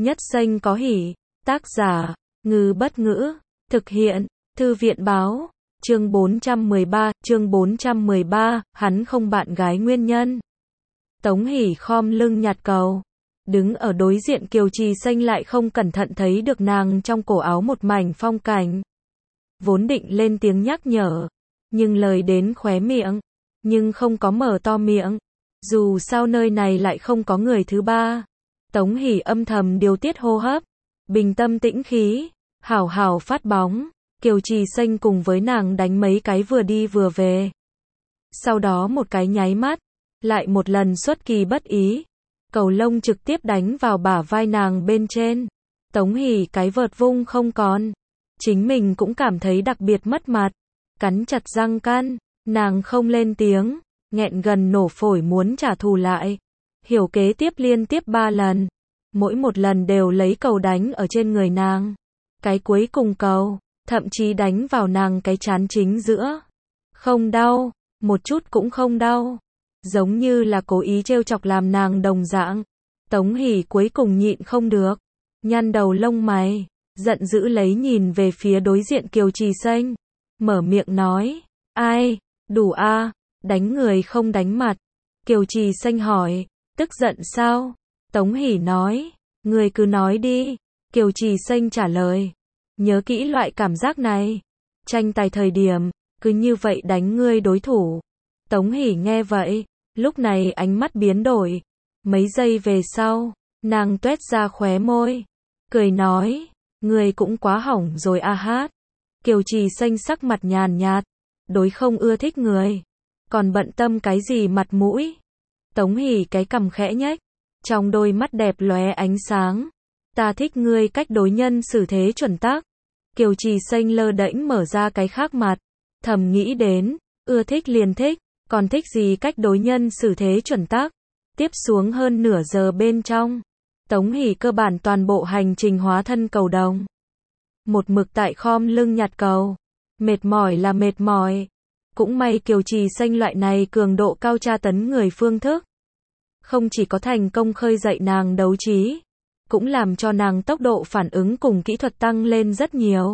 Nhất xanh có hỉ. Tác giả, Ngư Bất Ngữ. Thực hiện, Thư viện Báo. Chương 413, hắn không bạn gái nguyên nhân. Tống Hỷ khom lưng nhặt cầu. Đứng ở đối diện Kiều Trì Xanh lại không cẩn thận thấy được nàng trong cổ áo một mảnh phong cảnh. Vốn định lên tiếng nhắc nhở, nhưng lời đến khóe miệng, nhưng không có mở to miệng. Dù sao nơi này lại không có người thứ ba. Tống Hỷ âm thầm điều tiết hô hấp, bình tâm tĩnh khí, hảo hảo phát bóng. Kiều Trì Xanh cùng với nàng đánh mấy cái vừa đi vừa về. Sau đó một cái nháy mắt, lại một lần xuất kỳ bất ý, cầu lông trực tiếp đánh vào bả vai nàng bên trên. Tống Hỷ cái vợt vung không còn. Chính mình cũng cảm thấy đặc biệt mất mặt. Cắn chặt răng can, nàng không lên tiếng, nghẹn gần nổ phổi muốn trả thù lại. Hiểu kế tiếp liên tiếp 3 lần. Mỗi một lần đều lấy cầu đánh ở trên người nàng. Cái cuối cùng cầu, thậm chí đánh vào nàng cái trán chính giữa. Không đau, một chút cũng không đau. Giống như là cố ý trêu chọc làm nàng đồng dạng. Tống Hỷ cuối cùng nhịn không được, nhăn đầu lông mày, giận dữ lấy nhìn về phía đối diện Kiều Trì Xanh. Mở miệng nói, ai, đủ a, đánh người không đánh mặt. Kiều Trì Xanh hỏi, tức giận sao? Tống Hỷ nói, người cứ nói đi. Kiều Trì Xanh trả lời, nhớ kỹ loại cảm giác này. Tranh tài thời điểm, cứ như vậy đánh ngươi đối thủ. Tống Hỷ nghe vậy, lúc này ánh mắt biến đổi. Mấy giây về sau, nàng tuét ra khóe môi, cười nói, ngươi cũng quá hỏng rồi a hát. Kiều Trì Xanh sắc mặt nhàn nhạt, đối không ưa thích người, còn bận tâm cái gì mặt mũi. Tống Hỷ cái cằm khẽ nhếch, trong đôi mắt đẹp lóe ánh sáng. Ta thích ngươi cách đối nhân xử thế chuẩn tắc. Kiều Trì Xanh lơ đễnh mở ra cái khác mặt, thầm nghĩ đến, ưa thích liền thích, còn thích gì cách đối nhân xử thế chuẩn tắc. Tiếp xuống hơn nửa giờ bên trong, Tống Hỷ cơ bản toàn bộ hành trình hóa thân cầu đồng. Một mực tại khom lưng nhặt cầu. Mệt mỏi là mệt mỏi. Cũng may Kiều Trì Xanh loại này cường độ cao tra tấn người phương thức. Không chỉ có thành công khơi dậy nàng đấu trí, cũng làm cho nàng tốc độ phản ứng cùng kỹ thuật tăng lên rất nhiều.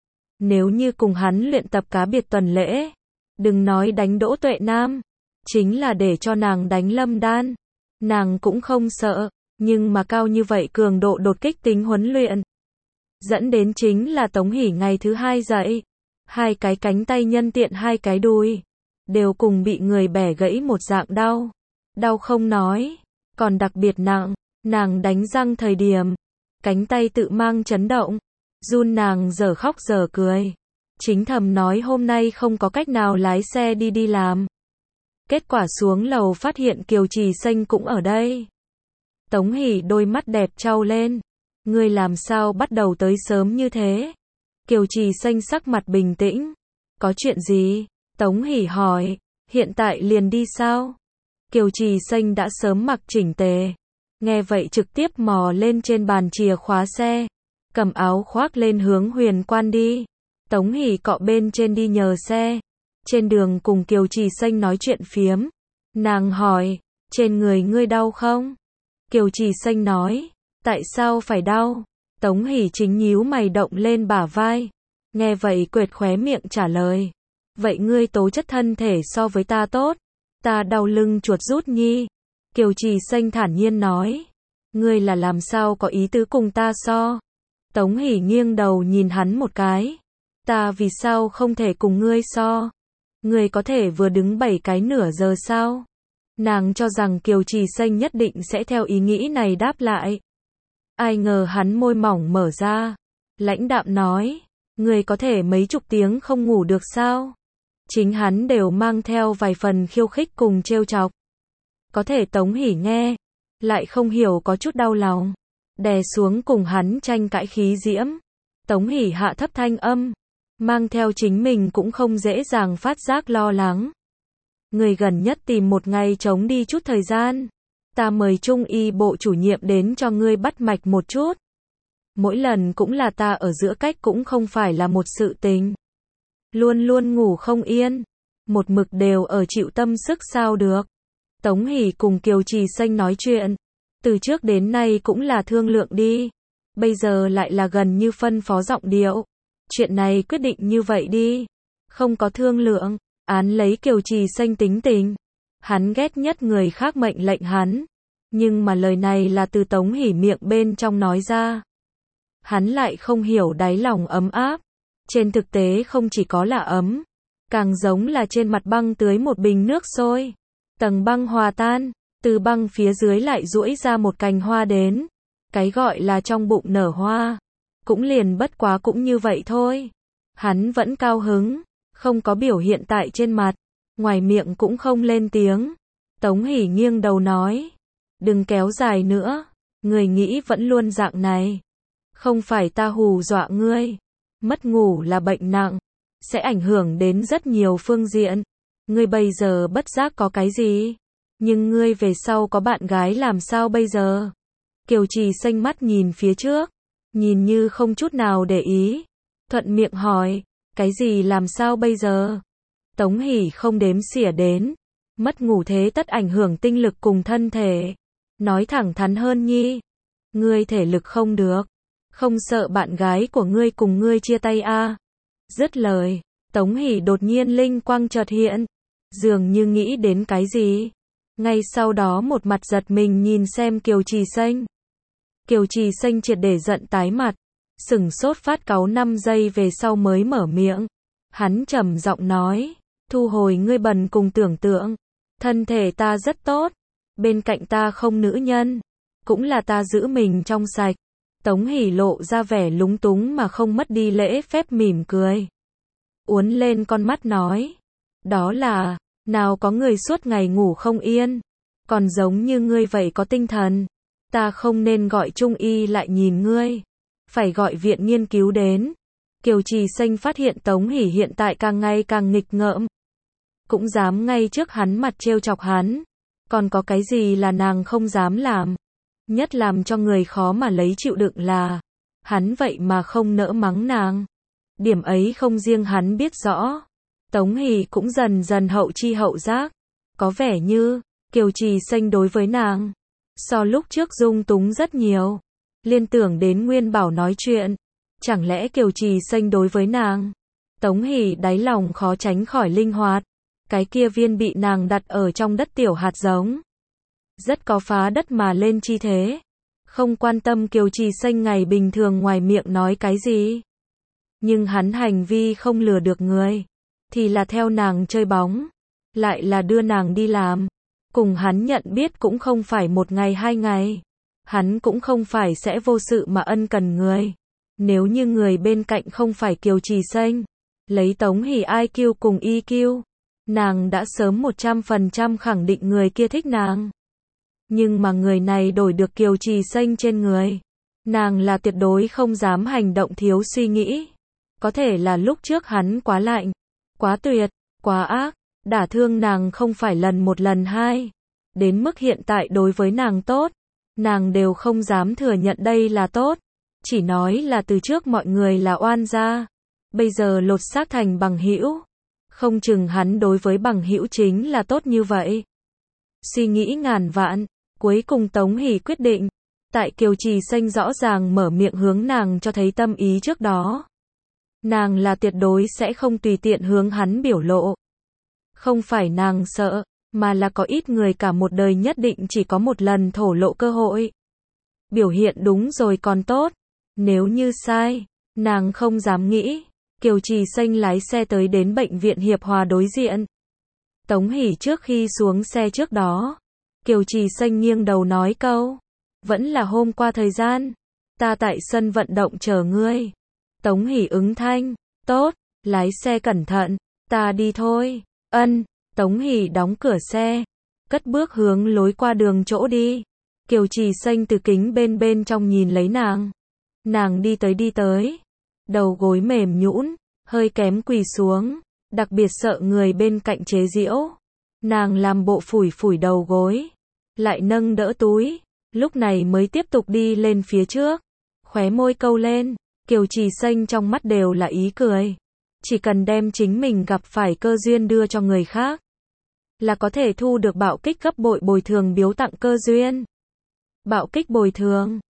Nếu như cùng hắn luyện tập cá biệt tuần lễ, đừng nói đánh Đỗ Tuệ Nam, chính là để cho nàng đánh Lâm Đan, nàng cũng không sợ. Nhưng mà cao như vậy cường độ đột kích tính huấn luyện, dẫn đến chính là Tống Hỷ ngày thứ 2 dậy, 2 cái cánh tay nhân tiện 2 cái đùi, đều cùng bị người bẻ gãy một dạng đau. Đau không nói, còn đặc biệt nặng. Nàng đánh răng thời điểm, cánh tay tự mang chấn động, run nàng giờ khóc giờ cười. Chính thầm nói hôm nay không có cách nào lái xe đi làm. Kết quả xuống lầu phát hiện Kiều Trì Xanh cũng ở đây. Tống Hỷ đôi mắt đẹp trao lên. Ngươi làm sao bắt đầu tới sớm như thế? Kiều Trì Xanh sắc mặt bình tĩnh. Có chuyện gì? Tống Hỷ hỏi. Hiện tại liền đi sao? Kiều Trì Xanh đã sớm mặc chỉnh tề. Nghe vậy trực tiếp mò lên trên bàn chìa khóa xe, cầm áo khoác lên hướng Huyền Quan đi. Tống Hỷ cọ bên trên đi nhờ xe. Trên đường cùng Kiều Trì Xanh nói chuyện phiếm. Nàng hỏi, trên người ngươi đau không? Kiều Trì Xanh nói, tại sao phải đau? Tống Hỷ chính nhíu mày động lên bả vai. Nghe vậy quệt khóe miệng trả lời, vậy ngươi tố chất thân thể so với ta tốt. Ta đau lưng chuột rút nhi. Kiều Trì Xanh thản nhiên nói, ngươi là làm sao có ý tứ cùng ta so? Tống Hỷ nghiêng đầu nhìn hắn một cái. Ta vì sao không thể cùng ngươi so? Ngươi có thể vừa đứng 7 cái nửa giờ sao? Nàng cho rằng Kiều Trì Xanh nhất định sẽ theo ý nghĩ này đáp lại. Ai ngờ hắn môi mỏng mở ra, lãnh đạm nói, ngươi có thể mấy chục tiếng không ngủ được sao? Chính hắn đều mang theo vài phần khiêu khích cùng trêu chọc. Có thể Tống Hỷ nghe, lại không hiểu có chút đau lòng, đè xuống cùng hắn tranh cãi khí diễm. Tống Hỷ hạ thấp thanh âm, mang theo chính mình cũng không dễ dàng phát giác lo lắng. Người gần nhất tìm một ngày trống đi chút thời gian. Ta mời Trung y bộ chủ nhiệm đến cho ngươi bắt mạch một chút. Mỗi lần cũng là ta ở giữa cách cũng không phải là một sự tình. Luôn luôn ngủ không yên, một mực đều ở chịu tâm sức sao được. Tống Hỷ cùng Kiều Trì Xanh nói chuyện, Từ trước đến nay cũng là thương lượng đi. Bây giờ lại là gần như phân phó giọng điệu. Chuyện này quyết định như vậy đi. Không có thương lượng. Án lấy Kiều Trì Xanh tính tình. Hắn ghét nhất người khác mệnh lệnh hắn. Nhưng mà lời này là từ Tống Hỷ miệng bên trong nói ra. Hắn lại không hiểu đáy lòng ấm áp. Trên thực tế không chỉ có là ấm. Càng giống là trên mặt băng tưới một bình nước sôi. Tầng băng hòa tan. Từ băng phía dưới lại duỗi ra một cành hoa đến. Cái gọi là trong bụng nở hoa. Cũng liền bất quá cũng như vậy thôi. Hắn vẫn cao hứng. Không có biểu hiện tại trên mặt. Ngoài miệng cũng không lên tiếng. Tống Hỷ nghiêng đầu nói. Đừng kéo dài nữa. Người nghĩ vẫn luôn dạng này. Không phải ta hù dọa ngươi. Mất ngủ là bệnh nặng. Sẽ ảnh hưởng đến rất nhiều phương diện. Ngươi bây giờ bất giác có cái gì? Nhưng ngươi về sau có bạn gái làm sao bây giờ? Kiều Trì Xanh mắt nhìn phía trước. Nhìn như không chút nào để ý. Thuận miệng hỏi. Cái gì làm sao bây giờ? Tống Hỷ không đếm xỉa đến. Mất ngủ thế tất ảnh hưởng tinh lực cùng thân thể. Nói thẳng thắn hơn nhi. Ngươi thể lực không được. Không sợ bạn gái của ngươi cùng ngươi chia tay à? Dứt lời. Tống Hỷ đột nhiên linh quang chợt hiện. Dường như nghĩ đến cái gì. Ngay sau đó một mặt giật mình nhìn xem Kiều Trì Xanh. Kiều Trì Xanh triệt để giận tái mặt. Sửng sốt phát cáu 5 giây về sau mới mở miệng. Hắn trầm giọng nói. Thu hồi ngươi bần cùng tưởng tượng. Thân thể ta rất tốt. Bên cạnh ta không nữ nhân. Cũng là ta giữ mình trong sạch. Tống Hỷ lộ ra vẻ lúng túng mà không mất đi lễ phép mỉm cười. Uốn lên con mắt nói. Đó là, nào có người suốt ngày ngủ không yên. Còn giống như ngươi vậy có tinh thần. Ta không nên gọi trung y lại nhìn ngươi. Phải gọi viện nghiên cứu đến. Kiều Trì Xanh phát hiện Tống Hỷ hiện tại càng ngày càng nghịch ngợm. Cũng dám ngay trước hắn mặt trêu chọc hắn. Còn có cái gì là nàng không dám làm. Nhất làm cho người khó mà lấy chịu đựng là. Hắn vậy mà không nỡ mắng nàng. Điểm ấy không riêng hắn biết rõ. Tống Hỷ cũng dần dần hậu chi hậu giác. Có vẻ như, Kiều Trì Xanh đối với nàng. So lúc trước dung túng rất nhiều. Liên tưởng đến Nguyên Bảo nói chuyện. Chẳng lẽ Kiều Trì Xanh đối với nàng. Tống Hỷ đáy lòng khó tránh khỏi linh hoạt. Cái kia viên bị nàng đặt ở trong đất tiểu hạt giống. Rất có phá đất mà lên chi thế. Không quan tâm Kiều Trì Xanh ngày bình thường ngoài miệng nói cái gì. Nhưng hắn hành vi không lừa được người. Thì là theo nàng chơi bóng. Lại là đưa nàng đi làm. Cùng hắn nhận biết cũng không phải một ngày 2 ngày. Hắn cũng không phải sẽ vô sự mà ân cần người. Nếu như người bên cạnh không phải Kiều Trì Xanh. Lấy Tống Hỷ IQ cùng EQ. Nàng đã sớm 100% khẳng định người kia thích nàng. Nhưng mà người này đổi được Kiều Trì Xanh trên người. Nàng là tuyệt đối không dám hành động thiếu suy nghĩ. Có thể là lúc trước hắn quá lạnh, quá tuyệt, quá ác, đả thương nàng không phải lần một lần hai. Đến mức hiện tại đối với nàng tốt, nàng đều không dám thừa nhận đây là tốt. Chỉ nói là từ trước mọi người là oan gia. Bây giờ lột xác thành bằng hữu. Không chừng hắn đối với bằng hữu chính là tốt như vậy. Suy nghĩ ngàn vạn, cuối cùng Tống Hỷ quyết định. Tại Kiều Trì Xanh rõ ràng mở miệng hướng nàng cho thấy tâm ý trước đó. Nàng là tuyệt đối sẽ không tùy tiện hướng hắn biểu lộ. Không phải nàng sợ, mà là có ít người cả một đời nhất định chỉ có một lần thổ lộ cơ hội. Biểu hiện đúng rồi còn tốt. Nếu như sai, nàng không dám nghĩ. Kiều Trì Xanh lái xe tới đến bệnh viện Hiệp Hòa đối diện. Tống Hỷ trước khi xuống xe trước đó. Kiều Trì Xanh nghiêng đầu nói câu. Vẫn là hôm qua thời gian. Ta tại sân vận động chờ ngươi. Tống Hỷ ứng thanh. Tốt, lái xe cẩn thận. Ta đi thôi. Ân. Tống Hỷ đóng cửa xe. Cất bước hướng lối qua đường chỗ đi. Kiều Trì Xanh từ kính bên trong nhìn lấy nàng. Nàng đi tới. Đầu gối mềm nhũn, hơi kém quỳ xuống. Đặc biệt sợ người bên cạnh chế giễu. Nàng làm bộ phủi đầu gối. Lại nâng đỡ túi. Lúc này mới tiếp tục đi lên phía trước. Khóe môi câu lên. Kiều Trì Xanh trong mắt đều là ý cười. Chỉ cần đem chính mình gặp phải cơ duyên đưa cho người khác. Là có thể thu được bạo kích gấp bội bồi thường biếu tặng cơ duyên. Bạo kích bồi thường.